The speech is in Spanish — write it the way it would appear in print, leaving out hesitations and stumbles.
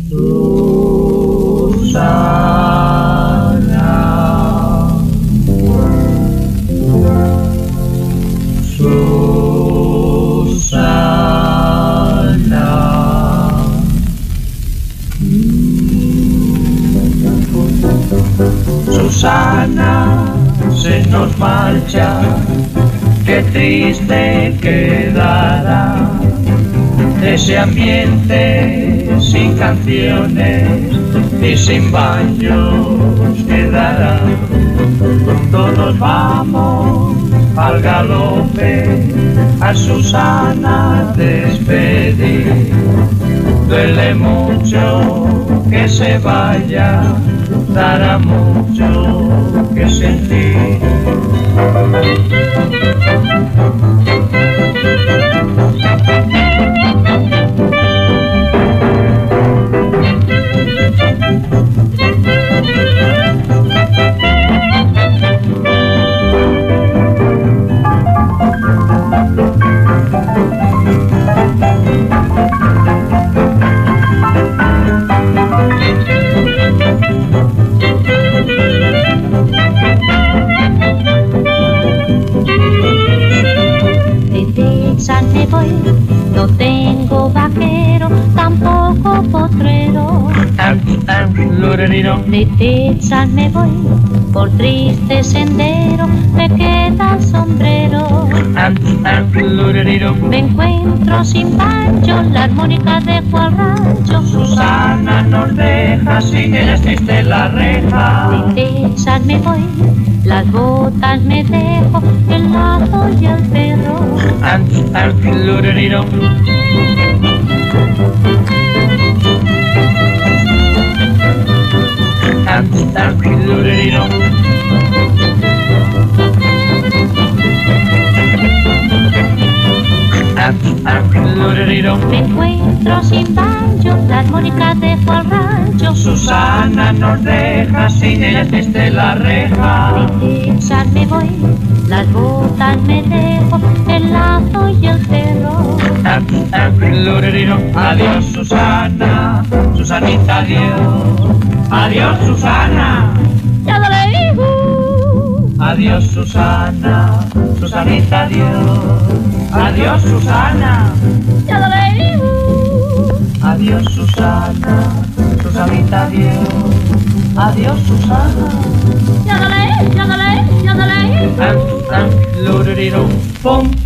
Susana, Susana, Susana se nos marcha, qué triste quedará ese ambiente sin canciones y sin baños quedará. Todos vamos al galope a Susana despedir. Duele mucho que se vaya, dará mucho que sentir. Me voy, no tengo vaquero, tampoco potrero. De Texas me voy, por triste sendero, me queda el sombrero. Me encuentro sin banjo, la armónica dejo al rancho. Susana nos deja, sin ella es triste la reja. De Texas me voy, las botas me dejo, el lazo y el perro. Me encuentro sin banjo, la armónica dejo al rancho. Susana nos deja, sin ella es triste la reja. De Texas me voy, las botas me dejo, el lazo y el perro. Adiós Susana, Susanita adiós. Adiós Susana, Ya dale, adiós Susana, Susanita adiós. Adiós Susana, Ya dale, adiós Susana, Susanita adiós. Adiós Susana, Ya dale, Ya dale, Ya dale. pum.